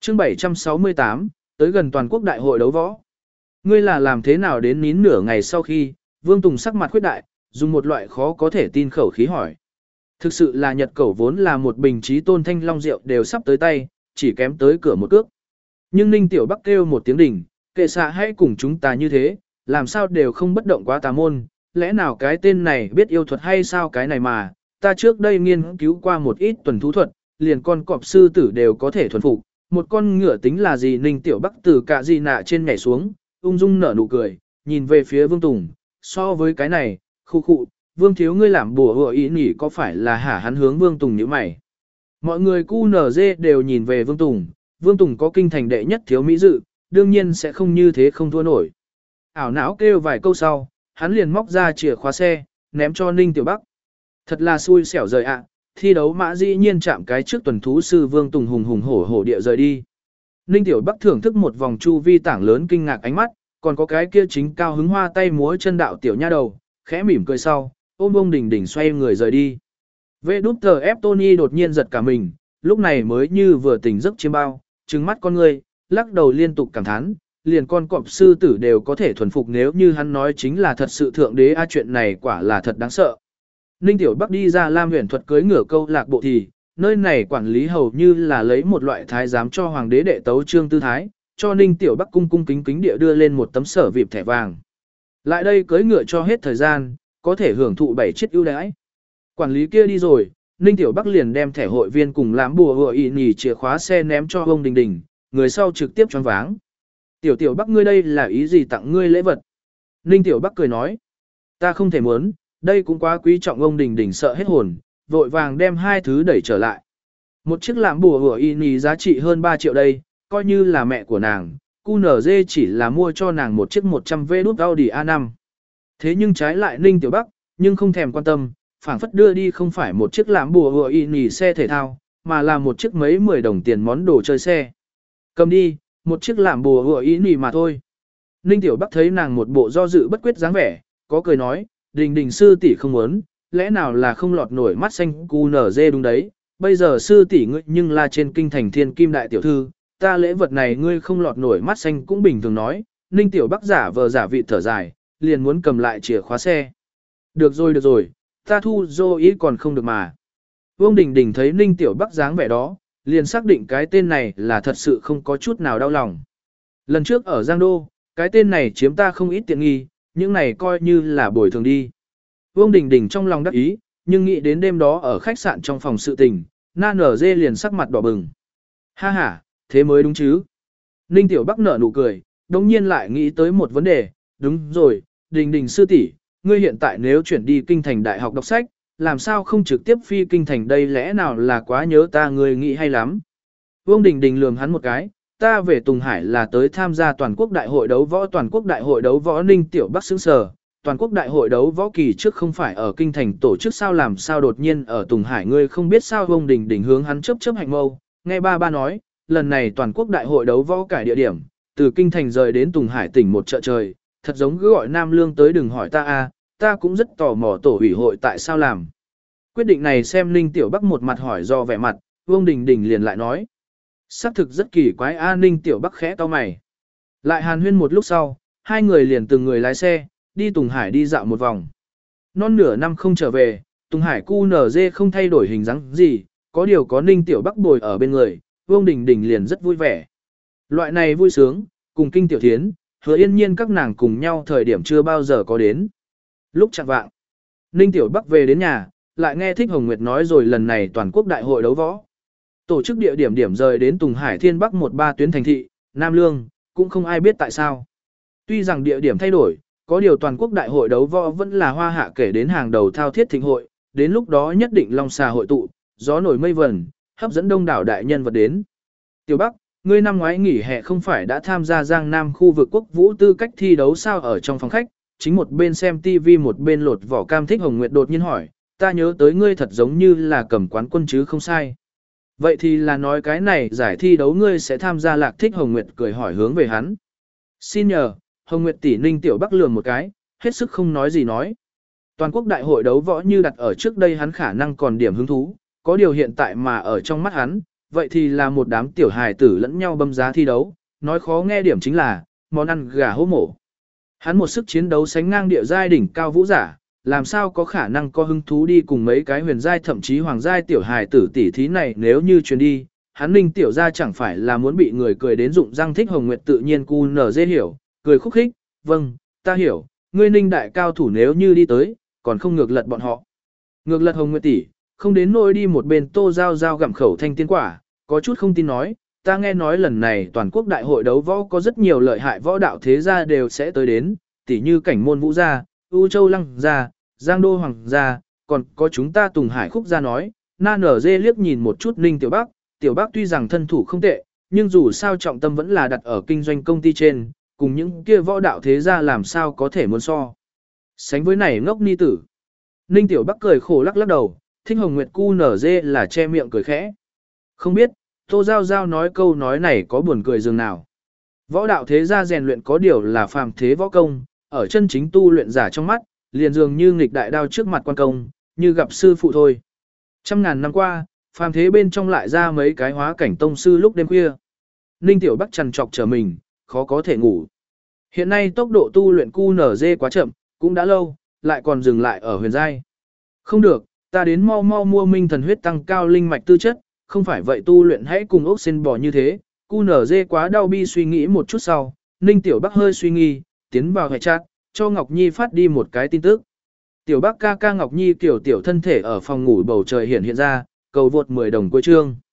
Chương 768, tới gần toàn quốc đại hội đấu võ. Ngươi là làm thế nào đến nín nửa ngày sau khi, Vương Tùng sắc mặt khuyết đại, dùng một loại khó có thể tin khẩu khí hỏi. Thực sự là Nhật Cẩu vốn là một bình trí tôn thanh long rượu đều sắp tới tay, chỉ kém tới cửa một cước. Nhưng Ninh Tiểu Bắc kêu một tiếng đỉnh, kệ xạ hãy cùng chúng ta như thế, làm sao đều không bất động quá tà môn, lẽ nào cái tên này biết yêu thuật hay sao cái này mà, ta trước đây nghiên cứu qua một ít tuần thú thuật, liền con cọp sư tử đều có thể thuần phục, một con ngựa tính là gì. Ninh Tiểu Bắc từ cả gì nạ trên nhảy xuống, ung dung nở nụ cười, nhìn về phía Vương Tùng, so với cái này, khu khụ, Vương thiếu ngươi làm bùa hựa ý nhỉ có phải là hả hắn hướng Vương Tùng như mày. Mọi người QNZ đều nhìn về Vương Tùng có kinh thành đệ nhất thiếu mỹ dự, đương nhiên sẽ không như thế không thua nổi. Ảo não kêu vài câu sau, hắn liền móc ra chìa khóa xe, ném cho Ninh Tiểu Bắc. Thật là xui xẻo rời ạ, thi đấu mã dĩ nhiên chạm cái trước tuần thú sư Vương Tùng hùng hùng hổ hổ địa rời đi. Ninh Tiểu Bắc thưởng thức một vòng chu vi tảng lớn kinh ngạc ánh mắt, còn có cái kia chính cao hứng hoa tay múa chân đạo tiểu nha đầu, khẽ mỉm cười sau, ôm ông Đình Đình xoay người rời đi. VWF Tony đột nhiên giật cả mình, lúc này mới như vừa tỉnh giấc chiêm bao, trừng mắt con người, lắc đầu liên tục cảm thán, liền con cọp sư tử đều có thể thuần phục nếu như hắn nói chính là thật sự thượng đế chuyện này quả là thật đáng sợ. Ninh Tiểu Bắc đi ra Lam Huyền thuật cưới ngựa câu lạc bộ thì, nơi này quản lý hầu như là lấy một loại thái giám cho hoàng đế đệ tấu trương tư thái, cho Ninh Tiểu Bắc cung cung kính kính địa đưa lên một tấm sở vịp thẻ vàng. Lại đây cưới ngựa cho hết thời gian, có thể hưởng thụ 7 chiếc ưu đãi. Quản lý kia đi rồi, Ninh Tiểu Bắc liền đem thẻ hội viên cùng làm bùa hựa ý nhì chìa khóa xe ném cho ông Đình Đình, người sau trực tiếp choáng váng. Tiểu Bắc ngươi đây là ý gì tặng ngươi lễ vật? Ninh Tiểu Bắc cười nói, ta không thể muốn, đây cũng quá quý trọng. Ông Đình Đình sợ hết hồn, vội vàng đem hai thứ đẩy trở lại. Một chiếc làm bùa hựa ý nhì giá trị hơn 3 triệu đây, coi như là mẹ của nàng, QNZ chỉ là mua cho nàng một chiếc 100V đút Audi A5. Thế nhưng trái lại Ninh Tiểu Bắc, nhưng không thèm quan tâm, phảng phất đưa đi không phải một chiếc làm bùa hựa ý nhì xe thể thao, mà là một chiếc mấy 10 đồng tiền món đồ chơi xe. Cầm đi, một chiếc làm bùa hựa ý nhì mà thôi. Ninh Tiểu Bắc thấy nàng một bộ do dự bất quyết dáng vẻ, có cười nói, Đình Đình sư tỷ không muốn, lẽ nào là không lọt nổi mắt xanh QNZ đúng đấy, bây giờ sư tỷ ngươi nhưng là trên kinh thành thiên kim đại tiểu thư, ta lễ vật này ngươi không lọt nổi mắt xanh cũng bình thường nói. Ninh Tiểu Bắc giả vờ giả vị thở dài, liền muốn cầm lại chìa khóa xe. Được rồi, ta thu dô ý còn không được mà. Vương Đình Đình thấy Ninh Tiểu Bắc dáng vẻ đó, liền xác định cái tên này là thật sự không có chút nào đau lòng. Lần trước ở Giang Đô, cái tên này chiếm ta không ít tiện nghi, những này coi như là bồi thường đi. Vương Đình Đình trong lòng đắc ý, nhưng nghĩ đến đêm đó ở khách sạn trong phòng sự tình, na nở dê liền sắc mặt đỏ bừng. Ha ha, thế mới đúng chứ. Ninh Tiểu Bắc nở nụ cười, đồng nhiên lại nghĩ tới một vấn đề, đúng rồi, Đình Đình sư tỷ, ngươi hiện tại nếu chuyển đi kinh thành đại học đọc sách, làm sao không trực tiếp phi kinh thành đây lẽ nào là quá nhớ ta ngươi nghĩ hay lắm. Vương Đình Đình lườm hắn một cái, ta về Tùng Hải là tới tham gia toàn quốc đại hội đấu võ Ninh Tiểu Bắc sững sờ, toàn quốc đại hội đấu võ kỳ trước không phải ở kinh thành tổ chức sao làm sao đột nhiên ở Tùng Hải ngươi không biết sao. Vương Đình Đình hướng hắn chớp hạnh mâu, nghe ba nói, lần này toàn quốc đại hội đấu võ cải địa điểm, từ kinh thành rời đến Tùng Hải tỉnh một chợ trời, thật giống cứ gọi Nam Lương tới đừng hỏi ta a, ta cũng rất tò mò tổ ủy hội tại sao làm. Quyết định này xem Ninh Tiểu Bắc một mặt hỏi do vẻ mặt, Vương Đình Đình liền lại nói. Xác thực rất kỳ quái a. Ninh Tiểu Bắc khẽ cau mày. Lại hàn huyên một lúc sau, hai người liền từng người lái xe, đi Tùng Hải đi dạo một vòng. Non nửa năm không trở về, Tùng Hải QNZ không thay đổi hình dáng gì, có điều có Ninh Tiểu Bắc bồi ở bên người, Vương Đình Đình liền rất vui vẻ. Loại này vui sướng, cùng Kinh Tiểu Thiến, Hứa Yên Nhiên các nàng cùng nhau thời điểm chưa bao giờ có đến. Lúc chạng vạng, Ninh Tiểu Bắc về đến nhà, lại nghe Thích Hồng Nguyệt nói rồi lần này toàn quốc đại hội đấu võ. Tổ chức địa điểm rời đến Tùng Hải Thiên Bắc 13 tuyến thành thị, Nam Lương, cũng không ai biết tại sao. Tuy rằng địa điểm thay đổi, có điều toàn quốc đại hội đấu võ vẫn là Hoa Hạ kể đến hàng đầu thao thiết thịnh hội, đến lúc đó nhất định long xà hội tụ, gió nổi mây vần, hấp dẫn đông đảo đại nhân vật đến. Tiểu Bắc, ngươi năm ngoái nghỉ hè không phải đã tham gia Giang Nam khu vực quốc vũ tư cách thi đấu sao? Ở trong phòng khách, chính một bên xem TV một bên lột vỏ cam Thích Hồng Nguyệt đột nhiên hỏi, ta nhớ tới ngươi thật giống như là cầm quán quân chứ không sai. Vậy thì là nói cái này giải thi đấu ngươi sẽ tham gia Lạc Thích Hồng Nguyệt cười hỏi hướng về hắn. Xin nhờ, Hồng Nguyệt tỷ. Ninh Tiểu Bắc lườm một cái, hết sức không nói gì nói. Toàn quốc đại hội đấu võ như đặt ở trước đây hắn khả năng còn điểm hứng thú, có điều hiện tại mà ở trong mắt hắn, vậy thì là một đám tiểu hài tử lẫn nhau bấm giá thi đấu, nói khó nghe điểm chính là món ăn gà hố mổ. Hắn một sức chiến đấu sánh ngang địa giai đỉnh cao vũ giả, làm sao có khả năng có hứng thú đi cùng mấy cái huyền giai thậm chí hoàng giai tiểu hài tử tỷ thí này, nếu như truyền đi, hắn Ninh tiểu gia chẳng phải là muốn bị người cười đến rụng răng. Thích Hồng Nguyệt tự nhiên cu nở dê hiểu, cười khúc khích, vâng, ta hiểu, ngươi Ninh đại cao thủ nếu như đi tới, còn không ngược lật bọn họ. Ngược lật Hồng Nguyệt tỷ, không đến nỗi đi một bên Tô Giao Giao gặm khẩu thanh tiên quả, có chút không tin nói, ta nghe nói lần này toàn quốc đại hội đấu võ có rất nhiều lợi hại võ đạo thế gia đều sẽ tới đến, tỉ như Cảnh Môn Vũ gia, U Châu Lăng gia, Giang Đô Hoàng gia, còn có chúng ta Tùng Hải Khúc gia nói. Na nở dê liếc nhìn một chút Ninh Tiểu Bắc tuy rằng thân thủ không tệ, nhưng dù sao trọng tâm vẫn là đặt ở kinh doanh công ty trên, cùng những kia võ đạo thế gia làm sao có thể muốn so. Sánh với này ngốc ni tử. Ninh Tiểu Bắc cười khổ lắc lắc đầu, Thích Hồng Nguyệt cu nở dê là che miệng cười khẽ. Không biết, Tô Giao Giao nói câu nói này có buồn cười dường nào. Võ đạo thế gia rèn luyện có điều là phàm thế võ công, ở chân chính tu luyện giả trong mắt, liền dường như nghịch đại đao trước mặt quan công, như gặp sư phụ thôi. Trăm ngàn năm qua, phàm thế bên trong lại ra mấy cái hóa cảnh tông sư lúc đêm khuya. Ninh Tiểu Bắc trằn trọc trở mình, khó có thể ngủ. Hiện nay tốc độ tu luyện QNZ quá chậm, cũng đã lâu, lại còn dừng lại ở huyền giai. Không được, ta đến mau mau mua minh thần huyết tăng cao linh mạch tư chất, không phải vậy tu luyện hãy cùng ốc sen bò như thế. QNZ quá đau bi suy nghĩ một chút sau, Ninh Tiểu Bắc hơi suy nghi, tiến vào hệ chat, cho Ngọc Nhi phát đi một cái tin tức. Tiểu Bắc ca ca Ngọc Nhi kiểu tiểu thân thể ở phòng ngủ bầu trời hiện ra, cầu vượt 10 đồng cuối chương.